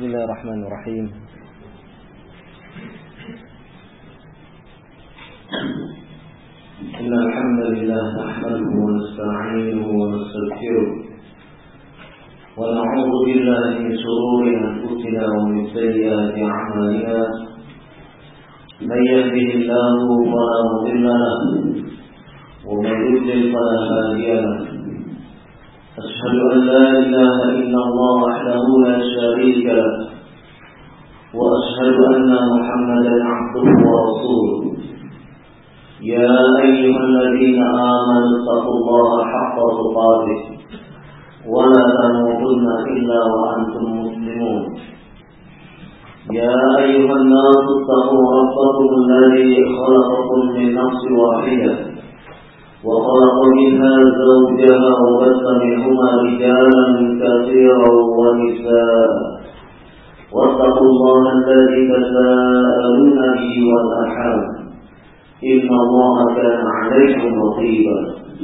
Bismillahirrahmanirrahim. Innal hamdalillah nahmaduhu wa nasta'inuhu wa nastaghfiruh wa na'udzu billahi min shururi anfusina wa min sayyiati a'malina. Man yahdihillahu fala mudilla lahu wa man yudlil fala hadiya lahu. أشهد أن لا إله إلا الله وحده لا شريك له وأشهد أن محمدا عبده ورسوله. يا أيها الذين آمنوا اتقوا الله حق تقاته ولا تموتن إلا وأنتم مسلمون. يا أيها الناس اتقوا ربكم الذي خلقكم من نفس واحدة وخلق منها زوجها وبث منهما رجالا كثيرا ونساء واتقوا الله الذي تساءلون به والأرحام إن الله كان عليكم رقيبا.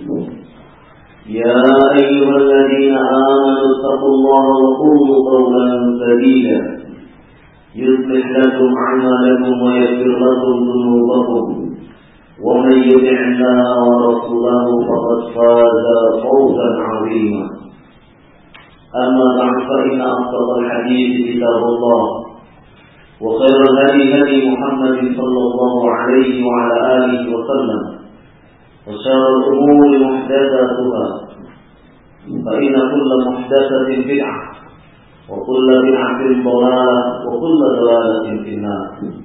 يا أيها الذين آمنوا اتقوا الله وقولوا قولا سديدا يصلح لكم أعمالكم ويغفر لكم ذنوبكم ومن يطع الله ورسوله فقد فاز فوزا عظيما. أما بعد فإن أصدق الحديث كتاب الله وخير الهدي هدي محمد صلى الله عليه وعلى آله وسلم وشر الأمور محدثاتها فإن كل محدثة بدعة وكل بدعة ضلالة وكل ضلالة في النار.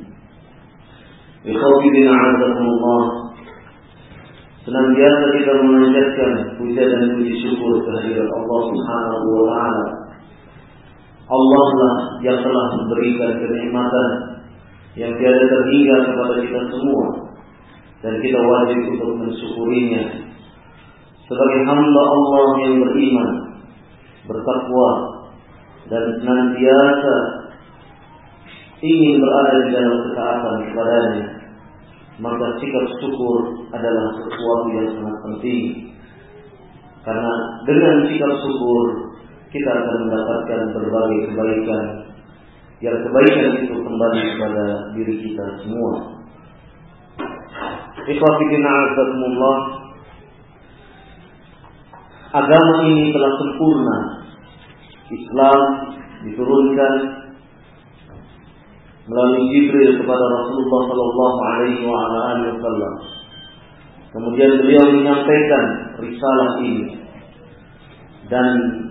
Ikhwati a'azakumullah, senantiasa kita memanjatkan puja dan puji syukur kehadirat Allah Subhanahu wa taala. Allah lah yang telah memberikan kenikmatan yang tiada terhingga kepada kita semua dan kita wajib untuk mensyukurinya. Sebagai hamba Allah yang beriman, bertakwa dan senantiasa ingin berada di dalam ketaatan kepadanya, maka sikap syukur adalah sesuatu yang sangat penting. Karena dengan sikap syukur kita akan mendapatkan berbagai kebaikan, yang kebaikan itu kembali kepada diri kita semua. Ikhwati a'azakumullah, agama ini telah sempurna. Islam diturunkan melalui Jibril kepada Rasulullah sallallahu alaihi wasallam. Kemudian beliau menyampaikan risalah ini dan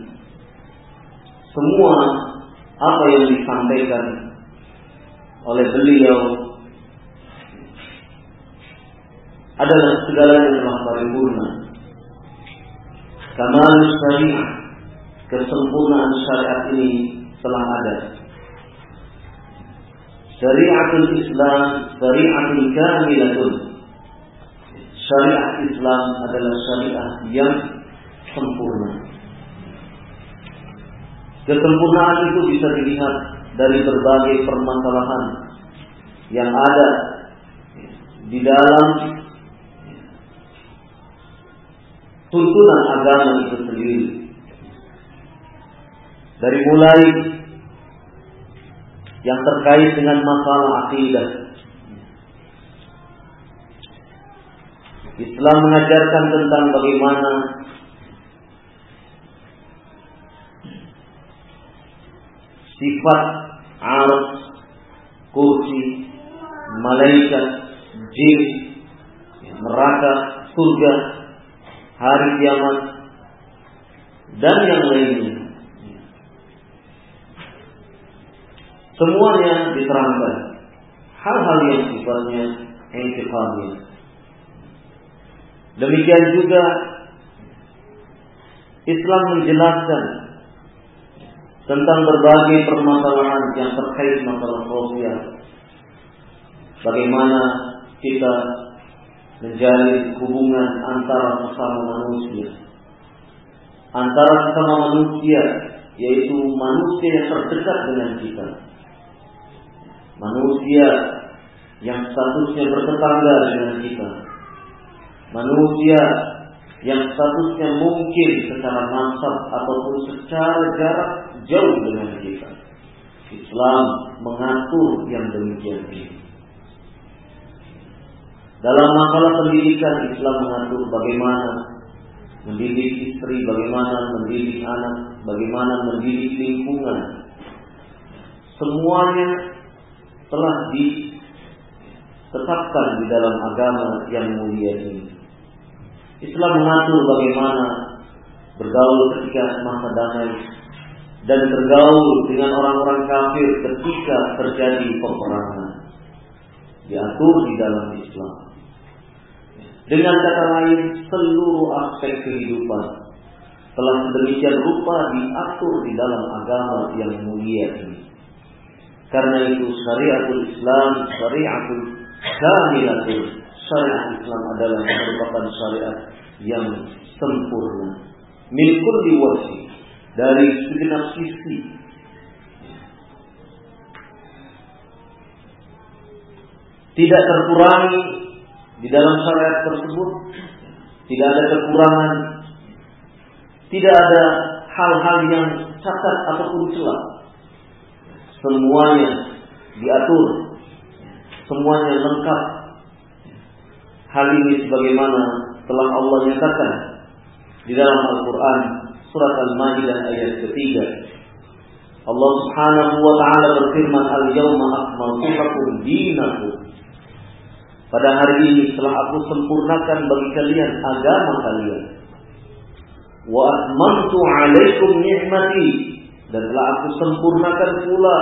semua apa yang disampaikan oleh beliau adalah segalanya telah paripurna. Kamal syariah, kesempurnaan syariat ini telah ada. Syariatul Islam syariatun kamilatun. Syariat Islam adalah syariat yang sempurna. Kesempurnaan itu bisa dilihat dari berbagai permasalahan yang ada di dalam tuntunan agama itu sendiri. Dari mulai yang terkait dengan masalah akidah. Islam mengajarkan tentang bagaimana sifat arsh, kursi, malaikat, jin, neraka, surga, hari kiamat, dan yang lainnya. Semuanya diterangkan. Hal-hal yang sifatnya intiqamiyah. Demikian juga Islam menjelaskan tentang berbagai permasalahan yang terkait masalah sosial. Bagaimana kita menjalin hubungan antara sesama manusia. Antara sesama manusia, yaitu manusia yang terdekat dengan kita. Manusia yang statusnya bertetangga dengan kita. Manusia yang statusnya mungkin secara nasab ataupun secara jarak jauh dengan kita. Itu Islam mengatur yang demikian ini. Dalam masalah pendidikan, Islam mengatur bagaimana mendidik istri, bagaimana mendidik anak, bagaimana mendidik lingkungan. Semuanya telah ditetapkan di dalam agama yang mulia ini. Islam mengatur bagaimana bergaul ketika masa damai dan bergaul dengan orang-orang kafir ketika terjadi peperangan. Diatur di dalam Islam. Dengan kata lain, seluruh aspek kehidupan telah sedemikian rupa diatur di dalam agama yang mulia ini. Karena itu syariatul Islam, syariatul kamilatul. Syariat Islam adalah merupakan syariat yang sempurna. Min kulli wajhi, dari segenap sisi. Tidak terkurangi di dalam syariat tersebut, tidak ada kekurangan, tidak ada hal-hal yang cacat ataupun celah. Semuanya diatur, semuanya lengkap. Hal ini sebagaimana telah Allah nyatakan di dalam Al-Quran surat Al-Maidah ayat ketiga. Allah Subhanahu wa taala berfirman, "Al-yawma akmaltu lakum dinakum." Pada hari ini telah aku sempurnakan bagi kalian agama kalian. Wa atmamtu 'alaikum ni'mati, dan telah aku sempurnakan pula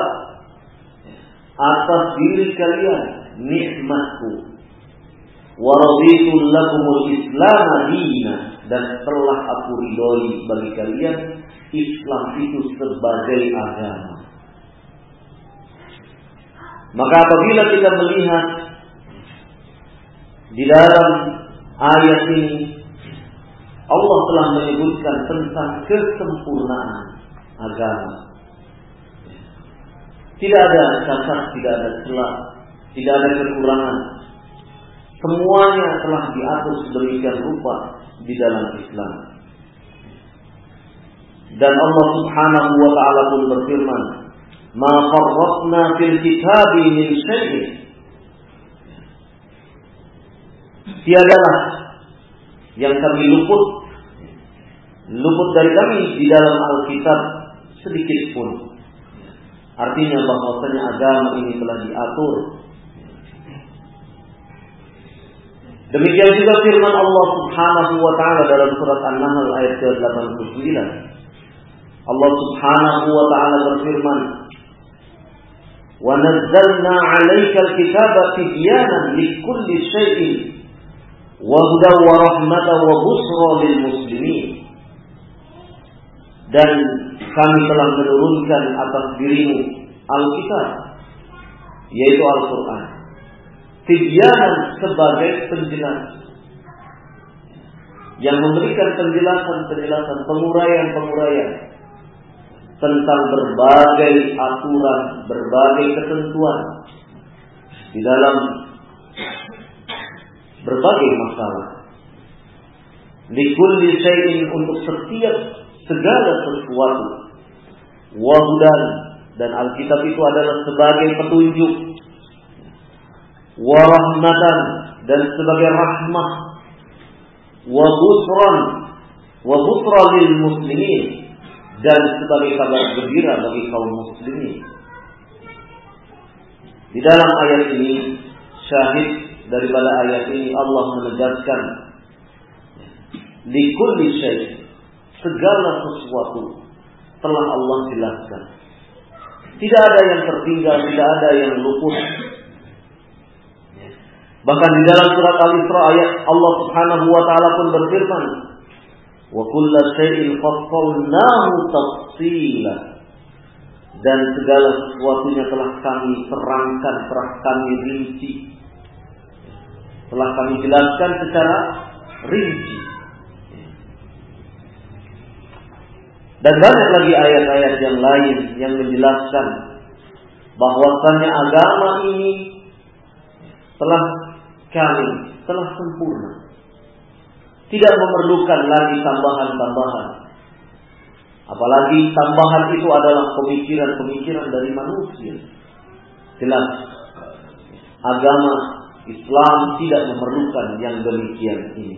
atas diri kalian nikmatku. Wa raditu lakumul Islam dinan, dan telah aku ridhoi bagi kalian Islam itu sebagai agama. Maka apabila kita melihat di dalam ayat ini, Allah telah menyebutkan tentang kesempurnaan agama. Tidak ada cacat, tidak ada celah, tidak ada kekurangan. Semuanya telah diatur sedemikian rupa di dalam Islam. Dan Allah Subhanahu wa taala pun berfirman, "Ma farratna fil kitabi min syai'in." Tiadalah yang kami luput dari kami di dalam Alkitab sedikit pun. Artinya bahwasanya agama ini telah diatur. Demikian juga firman Allah Subhanahu wa taala dalam surat An-Nahl ayat ke-89. Allah Subhanahu wa taala berfirman, "Wa nazzalna 'alaikal kitaba tibyanan likulli syai'in wa hudan wa rahmatan wa bushra lil muslimin." Dan kami telah menurunkan atas dirimu Alkitab, yaitu Al-Quran, tibyanan sebagai penjelas, yang memberikan penjelasan, penguraian tentang berbagai aturan, berbagai ketentuan di dalam berbagai masalah. Likulli syai'in, untuk setiap segala sesuatu. Wahudan, dan Alkitab itu adalah sebagai petunjuk. Warahmatan, dan sebagai rahmah. Wa busra lil muslimin, dan sebagai kabar gembira bagi kaum muslimin. Di dalam ayat ini, syahid daripada ayat ini, Allah menegaskan likulli syai', segala sesuatu telah Allah jelaskan. Tidak ada yang tertinggal, tidak ada yang luput. Bahkan di dalam surat Al-Isra ayat Allah Subhanahu wa taala pun berfirman, "Wa kullu syai'in fassalnahu tafsila." Dan segala sesuatunya telah kami terangkan, telah kami rinci, telah kami jelaskan secara rinci. Dan banyak lagi ayat-ayat yang lain yang menjelaskan bahwasannya agama ini telah kamil, telah sempurna, tidak memerlukan lagi tambahan-tambahan. Apalagi tambahan itu adalah pemikiran-pemikiran dari manusia. Jelas agama Islam tidak memerlukan yang demikian ini.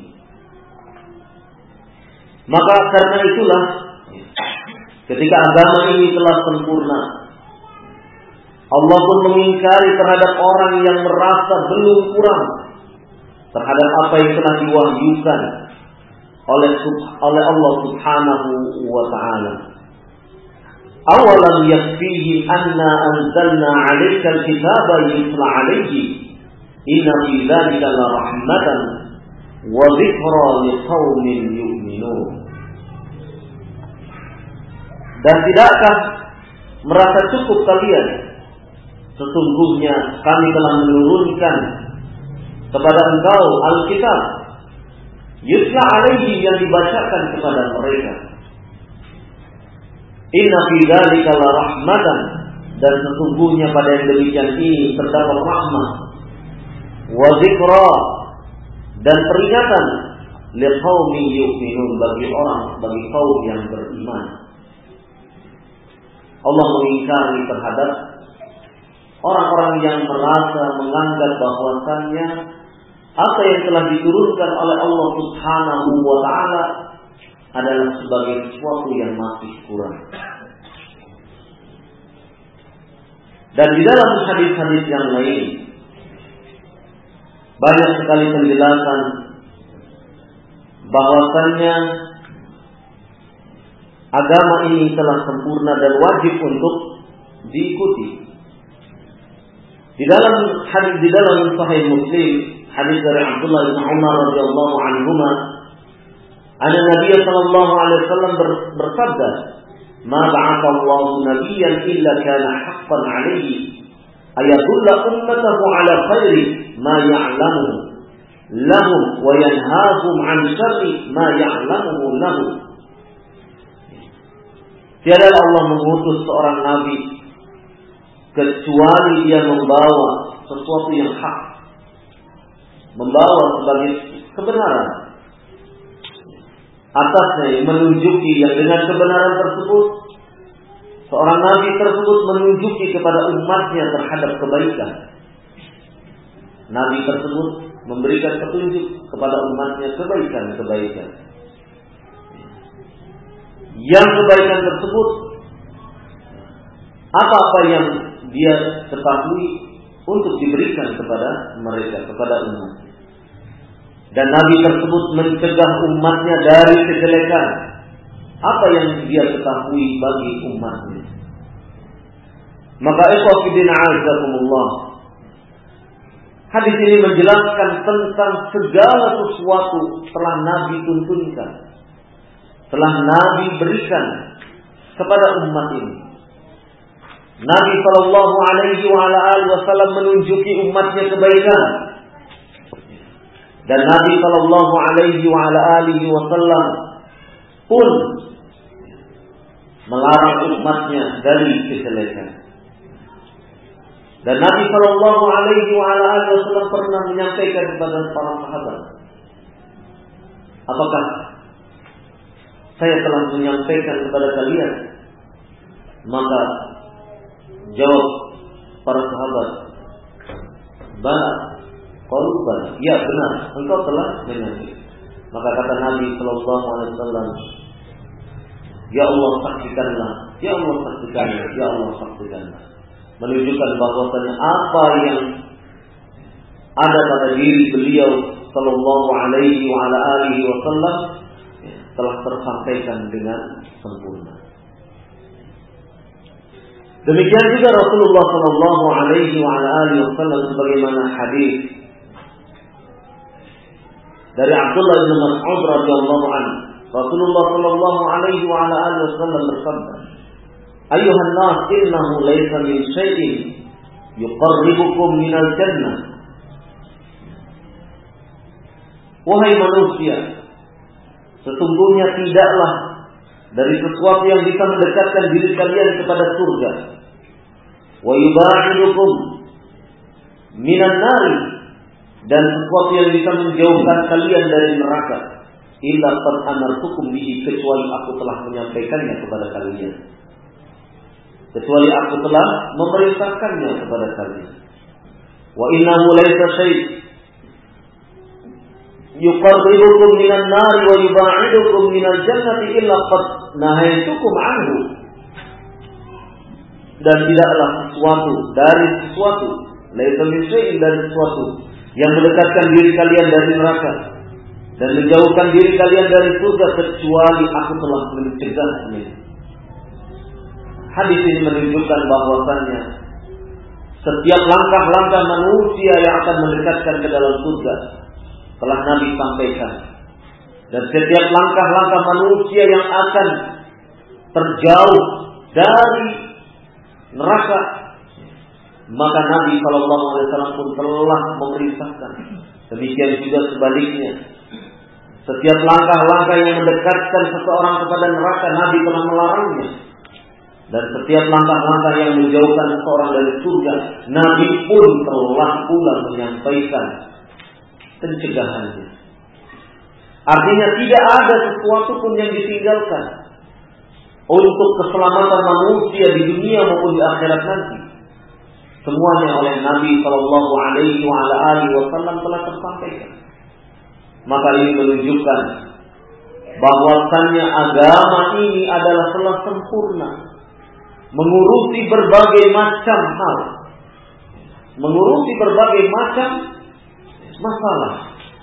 Maka karena itulah ketika agama ini telah sempurna, Allah pun mengingkari terhadap orang yang merasa belum kurang terhadap apa yang telah diwahyukan oleh Allah Subhanahu wa ta'ala. Awalam yakfihim anna anzalna 'alaikal kitaba yutla 'alaihi inna fi dzalika la rahmatan wa dzikra liqaumin yu'minun. Dan tidakkah merasa cukup kalian? Sesungguhnya kami telah menurunkan kepada engkau Alkitab yutla 'alaihi, yang dibacakan kepada mereka. Inna fi dzalika la rahmatan, dan sesungguhnya pada yang demikian ini terdapat rahmat, wa dzikra, dan peringatan, liqaumin yu'minun, bagi kaum yang beriman. Allah mengingkari terhadap orang-orang yang merasa menganggap bahwasannya apa yang telah diturunkan oleh Allah Subhanahu wa ta'ala adalah sebagai sesuatu yang masih kurang. Dan di dalam hadis-hadis yang lain banyak sekali penjelasan bahwasannya agama ini telah sempurna dan wajib untuk diikuti. Di dalam Sahih Muslim, hadis dari Abdullah bin Umar radhiyallahu anhuma, anna Nabi sallallahu alaihi wasallam bersabda, "Ma ba'atha Allahu nabiyyan illa kana haqqan 'alaihi ayadulla ummatahu 'ala khairi ma ya'lamuhu lahum wa yanhahum 'an syarri ma ya'lamuhu lahum." Tiada Allah mengutus seorang nabi kecuali dia membawa sesuatu yang hak, membawa sebagai kebenaran atasnya, menunjuki yang dengan kebenaran tersebut seorang nabi tersebut menunjuki kepada umatnya terhadap kebaikan. Nabi tersebut memberikan petunjuk kepada umatnya kebaikan-kebaikan. Yang kebaikan tersebut apa-apa yang dia ketahui untuk diberikan kepada mereka, kepada umat. Dan Nabi tersebut mencegah umatnya dari kejelekan apa yang dia ketahui bagi umatnya. Maka ikhwatiddin a'azakumullah, hadis ini menjelaskan tentang segala sesuatu telah Nabi tuntunkan, telah Nabi berikan kepada umat ini. Nabi sallallahu alaihi wasallam menunjuki umatnya kebaikan, dan Nabi sallallahu alaihi wasallam pun melarang umatnya dari kejelekan. Dan Nabi sallallahu alaihi wasallam pernah menyampaikan kepada para sahabat, apakah saya telah menyampaikan kepada kalian? Maka jawab para sahabat, bala, qalu bala, ya benar, engkau telah menyampaikan. Maka kata Nabi sallallahu alaihi wasallam, ya Allah saksikanlah, ya Allah saksikanlah, ya Allah saksikanlah. Menunjukkan bahwasanya apa yang ada pada diri beliau sallallahu alaihi wasallam telah tersampaikan dengan sempurna. Demikian juga Rasulullah sallallahu alaihi wasallam sebagaimana hadis dari Abdullah bin Mas'ud radhiyallahu anhu, Rasulullah sallallahu alaihi wasallam bersabda, "Ayyuhan nas, innahu laysa min syai'in yuqarribukum minal jannah." Wahai manusia, sesungguhnya tidaklah dari sesuatu yang bisa mendekatkan diri kalian kepada surga, wa yuba'idukum minan nari, dan sesuatu yang bisa menjauhkan kalian dari neraka, illa qad amartukum bihi, kecuali aku telah menyampaikannya kepada kalian. Kecuali aku telah memerintahkannya kepada kalian. Wa innahu laysa syai' yuqarribukum minan nar wa yub'idukum minal jannati illa qad nahaitukum anhu. Dan tidaklah sesuatu laysa min syai'in, dari sesuatu yang mendekatkan diri kalian dari neraka dan menjauhkan diri kalian dari surga, kecuali aku telah mencegahnya. Hadis ini menunjukkan bahwasannya setiap langkah-langkah manusia yang akan mendekatkan ke dalam surga telah Nabi sampaikan, dan setiap langkah-langkah manusia yang akan terjauh dari neraka, maka Nabi SAW pun telah memerintahkan. Demikian juga sebaliknya, setiap langkah-langkah yang mendekatkan seseorang kepada neraka, Nabi telah melarangnya. Dan setiap langkah-langkah yang menjauhkan seseorang dari surga, Nabi pun telah pula menyampaikan pencegahannya. Artinya tidak ada sesuatu pun yang ditinggalkan untuk keselamatan manusia di dunia maupun di akhirat nanti. Semuanya oleh Nabi Shallallahu Alaihi Wasallam telah tersampaikan. Maka ini menunjukkan bahwasannya agama ini adalah telah sempurna, mengurusi berbagai macam hal, mengurusi berbagai macam masalah.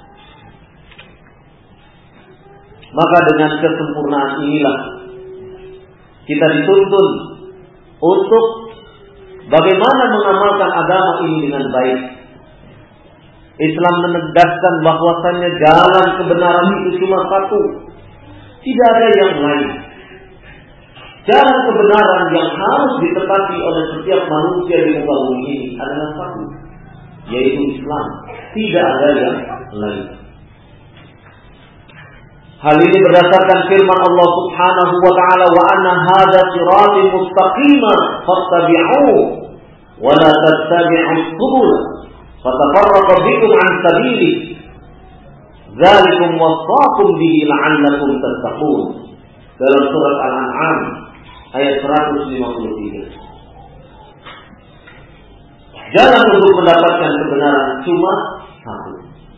Maka dengan kesempurnaan inilah kita dituntun untuk bagaimana mengamalkan agama ini dengan baik. Islam menegaskan bahwasannya jalan kebenaran itu cuma satu, tidak ada yang lain. Jalan kebenaran yang harus ditepati oleh setiap manusia di muka bumi ini adalah satu, yaitu Islam. Tidak ada yang lain. Hal ini berdasarkan firman Allah Subhanahu wa taala, wa anna hadza siratal mustaqima fattabi'uhu wa la tattabi'us subul fatafarraqa bikum an sabilihi dzalikum wasaqakum bihi la'allakum tattaqun. Dalam surat Al-An'am ayat 153. Jalan untuk mendapatkan kebenaran cuma satu.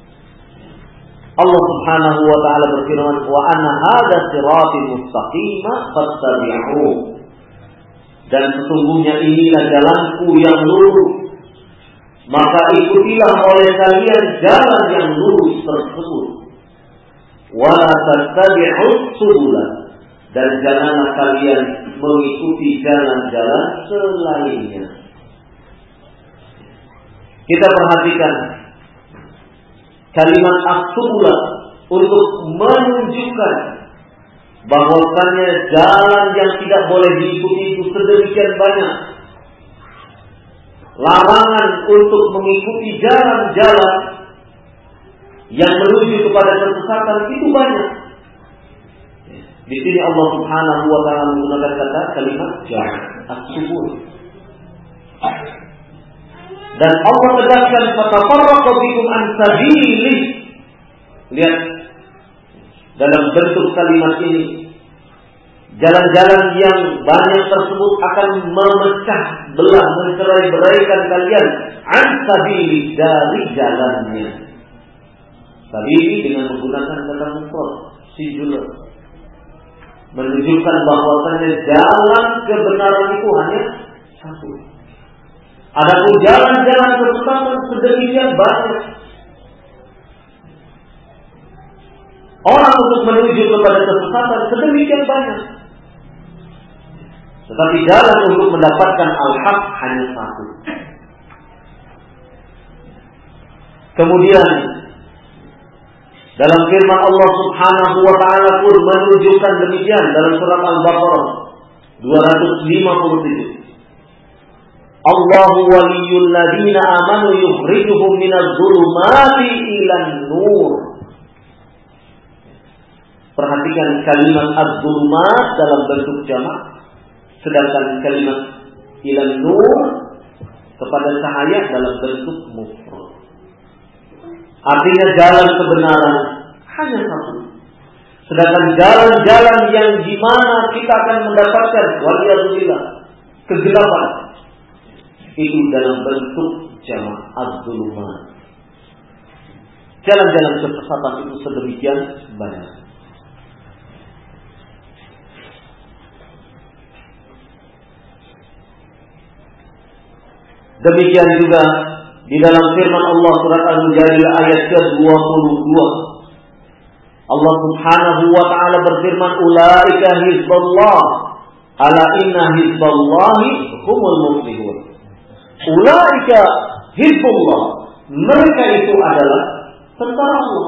Allah Subhanahu wa taala berfirman, wa anna hadza siratal mustaqima fattabi'uhu. Dan sesungguhnya inilah jalanku yang lurus, maka ikutilah oleh kalian jalan yang lurus tersebut. Wa la tattabi'us subula, dan janganlah kalian mengikuti jalan-jalan selainnya. Kita perhatikan kalimat as-subula untuk menunjukkan bahwasannya jalan yang tidak boleh diikuti itu sedemikian banyak. Larangan untuk mengikuti jalan-jalan yang menuju kepada kesesatan itu banyak. Di sini Allah Subhanahu wa taala menggunakan kata kalimat jalan as-subul. Dan Allah tegaskan fatafarraqu bikum an sabilihi. Lihat dalam bentuk kalimat ini, jalan-jalan yang banyak tersebut akan memecah belah, mencerai-beraikan kalian an sabilihi, dari jalannya. Sabili dengan menggunakan kata mufrad singular, menunjukkan bahwasanya jalan kebenaran itu hanya satu. Adapun jalan-jalan kesesatan sedemikian banyak. Orang untuk menuju kepada kesesatan sedemikian banyak. Tetapi jalan untuk mendapatkan al-haq hanya satu. Kemudian dalam firman Allah Subhanahu wa taala pun menunjukkan demikian dalam surat Al-Baqarah 257. Allahu waliyul ladzina amanu yukhrijuhum minadh dhulumati ilan nur. Perhatikan kalimat adz-dhulumat dalam bentuk jamak, sedangkan kalimat ilan nur kepada cahaya dalam bentuk mufrad. Artinya jalan kebenaran hanya satu, Sedangkan jalan-jalan yang di mana kita akan mendapatkan waliyadzubillah kegelapan itu dalam bentuk jamak az-zulumat. Jalan-jalan kesesatan itu sedemikian banyak. Demikian juga di dalam firman Allah surat Al-Mujadilah ayat ke-22. Allah Subhanahu wa taala berfirman, "Ulaika hizballah, ala inna hizballahi humul muflihun." Ulaika hizballah, mereka itu adalah tentara Allah.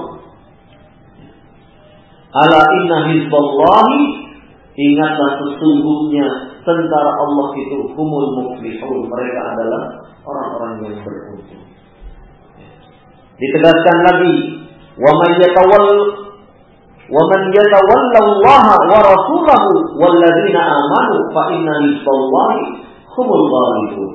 Ala inna hizballahi, ingatlah sesungguhnya tentara Allah itu humul muflihun, mereka adalah orang-orang yang beruntung. Ditegaskan lagi, wa man yatawalla Allah wa rasulahu walladzina amanu fa inna hizballahi humul ghalibun.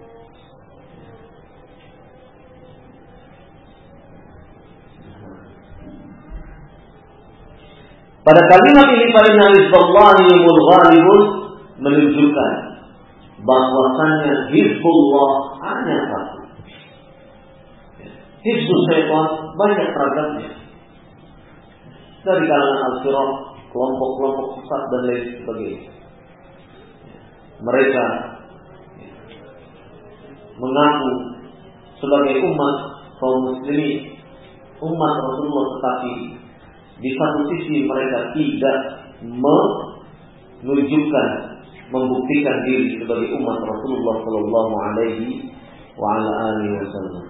Pada kalimat ini fa inna hizballahi humul ghalibun menunjukkan bahwasannya Hizbullah hanya satu. Hizbul Syaitan banyak ragamnya. Dari kalangan al-firaq, kelompok-kelompok sesat dan lain sebagainya. Mereka mengaku sebagai umat kaum muslimin, umat Rasulullah, tetapi di satu sisi mereka tidak menunjukkan, membuktikan diri sebagai umat Rasulullah sallallahu alaihi wasallam.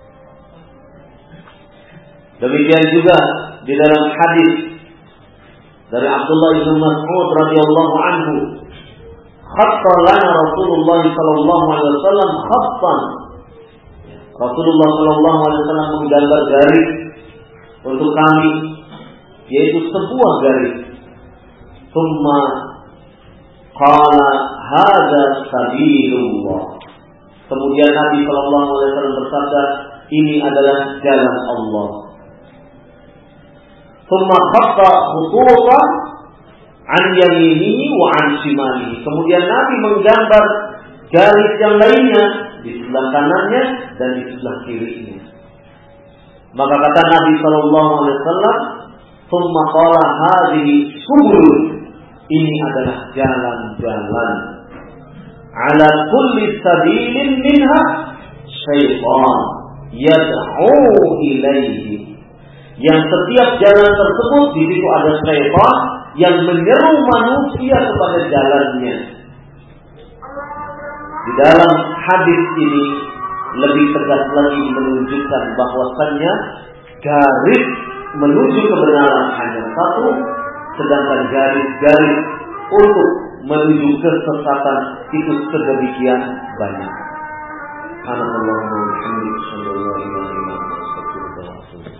Demikian juga di dalam hadis dari Abdullah bin Mas'ud radhiyallahu anhu, khatta lana Rasulullah sallallahu alaihi wasallam khattan. Rasulullah sallallahu alaihi wasallam menggambar garis untuk kami, yaitu sebuah garis. Tsumma qala hadza sabilullah. Kemudian Nabi sallallahu alaihi wasallam bersabda, ini adalah jalan Allah. Tsumma khatta khututan an yaminihi wa an shimalihi. Kemudian Nabi menggambar garis yang lainnya di sebelah kanannya dan di sebelah kirinya. Maka kata Nabi sallallahu alaihi wasallam, "Tsumma qala hadhihi subul." Ini adalah jalan-jalan. Ala kulli sabilin minha syaitan yad'u ilaihi. Yang setiap jalan tersebut di situ ada syaitan yang menyeru manusia kepada jalannya. Di dalam hadis ini lebih tegas lagi menunjukkan bahwasannya garis menuju kebenaran hanya satu, sedangkan garis-garis untuk menuju kesesatan itu sedemikian banyak. Subhanallah wa bihamdihi,